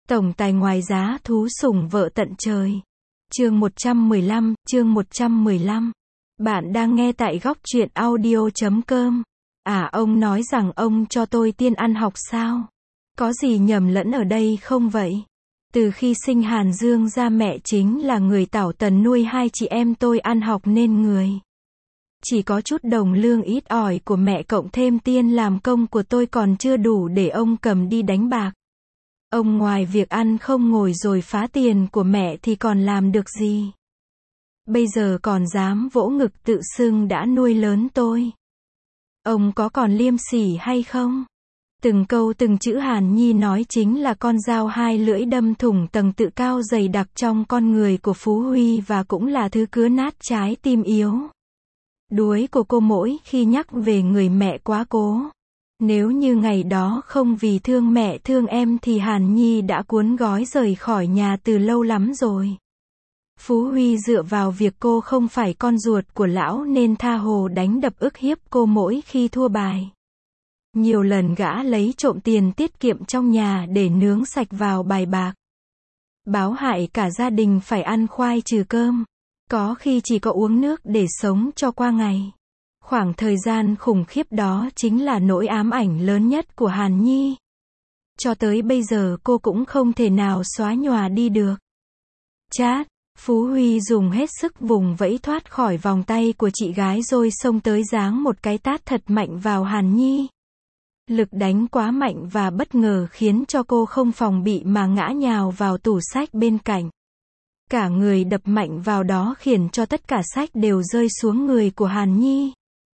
Tổng tài ngoài giá thú sủng vợ tận trời. Chương 115. Bạn đang nghe tại góc truyện audio.com. Ông nói rằng ông cho tôi tiền ăn học sao? Có gì nhầm lẫn ở đây không vậy? Từ khi sinh Hàn Dương ra mẹ chính là người tảo tần nuôi hai chị em tôi ăn học nên người. Chỉ có chút đồng lương ít ỏi của mẹ cộng thêm tiền làm công của tôi còn chưa đủ để ông cầm đi đánh bạc. Ông ngoài việc ăn không ngồi rồi phá tiền của mẹ thì còn làm được gì? Bây giờ còn dám vỗ ngực tự xưng đã nuôi lớn tôi. Ông có còn liêm sỉ hay không? Từng câu từng chữ Hàn Nhi nói chính là con dao hai lưỡi đâm thủng tầng tự cao dày đặc trong con người của Phú Huy và cũng là thứ cứa nát trái tim yếu đuối của cô mỗi khi nhắc về người mẹ quá cố. Nếu như ngày đó không vì thương mẹ thương em thì Hàn Nhi đã cuốn gói rời khỏi nhà từ lâu lắm rồi. Phú Huy dựa vào việc cô không phải con ruột của lão nên tha hồ đánh đập ức hiếp cô mỗi khi thua bài. Nhiều lần gã lấy trộm tiền tiết kiệm trong nhà để nướng sạch vào bài bạc. Báo hại cả gia đình phải ăn khoai trừ cơm. Có khi chỉ có uống nước để sống cho qua ngày. Khoảng thời gian khủng khiếp đó chính là nỗi ám ảnh lớn nhất của Hàn Nhi. Cho tới bây giờ cô cũng không thể nào xóa nhòa đi được. Chát, Phú Huy dùng hết sức vùng vẫy thoát khỏi vòng tay của chị gái rồi xông tới giáng một cái tát thật mạnh vào Hàn Nhi. Lực đánh quá mạnh và bất ngờ khiến cho cô không phòng bị mà ngã nhào vào tủ sách bên cạnh. Cả người đập mạnh vào đó khiến cho tất cả sách đều rơi xuống người của Hàn Nhi.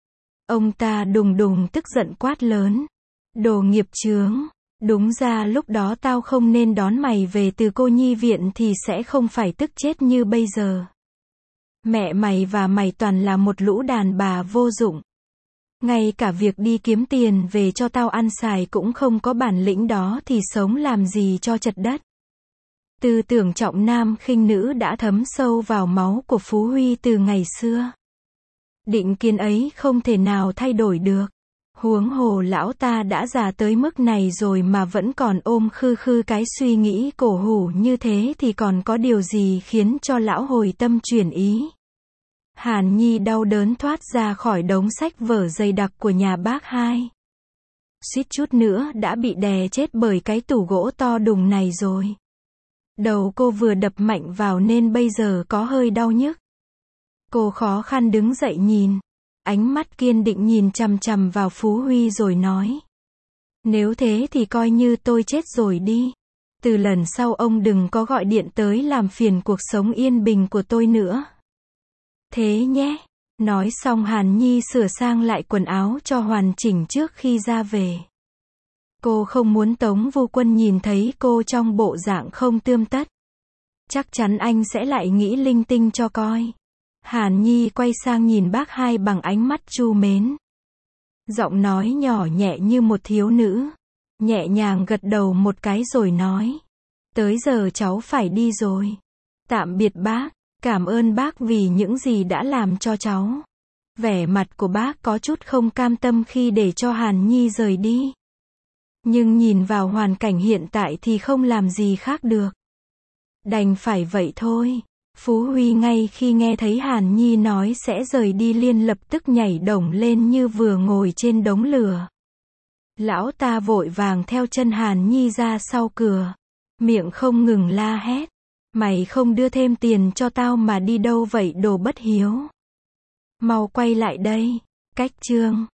Ông ta đùng đùng tức giận quát lớn. Đồ nghiệp chướng, đúng ra lúc đó tao không nên đón mày về từ cô nhi viện thì sẽ không phải tức chết như bây giờ. Mẹ mày và mày toàn là một lũ đàn bà vô dụng. Ngay cả việc đi kiếm tiền về cho tao ăn xài cũng không có bản lĩnh đó thì sống làm gì cho chật đất. Tư tưởng trọng nam khinh nữ đã thấm sâu vào máu của Phú Huy từ ngày xưa. Định kiến ấy không thể nào thay đổi được. Huống hồ lão ta đã già tới mức này rồi mà vẫn còn ôm khư khư cái suy nghĩ cổ hủ như thế thì còn có điều gì khiến cho lão hồi tâm chuyển ý. Hàn Nhi đau đớn thoát ra khỏi đống sách vở dày đặc của nhà bác hai. Suýt chút nữa đã bị đè chết bởi cái tủ gỗ to đùng này rồi. Đầu cô vừa đập mạnh vào nên bây giờ có hơi đau nhức. Cô khó khăn đứng dậy nhìn. Ánh mắt kiên định nhìn chằm chằm vào Phú Huy rồi nói. Nếu thế thì coi như tôi chết rồi đi. Từ lần sau ông đừng có gọi điện tới làm phiền cuộc sống yên bình của tôi nữa. Thế nhé. Nói xong Hàn Nhi sửa sang lại quần áo cho hoàn chỉnh trước khi ra về. Cô không muốn Tống Vu Quân nhìn thấy cô trong bộ dạng không tươm tất. Chắc chắn anh sẽ lại nghĩ linh tinh cho coi. Hàn Nhi quay sang nhìn bác hai bằng ánh mắt trưu mến. Giọng nói nhỏ nhẹ như một thiếu nữ. Nhẹ nhàng gật đầu một cái rồi nói. Tới giờ cháu phải đi rồi. Tạm biệt bác. Cảm ơn bác vì những gì đã làm cho cháu. Vẻ mặt của bác có chút không cam tâm khi để cho Hàn Nhi rời đi. Nhưng nhìn vào hoàn cảnh hiện tại thì không làm gì khác được. Đành phải vậy thôi. Phú Huy ngay khi nghe thấy Hàn Nhi nói sẽ rời đi liền lập tức nhảy đổng lên như vừa ngồi trên đống lửa. Lão ta vội vàng theo chân Hàn Nhi ra sau cửa. Miệng không ngừng la hét. Mày không đưa thêm tiền cho tao mà đi đâu vậy đồ bất hiếu. Mau quay lại đây. Cách chương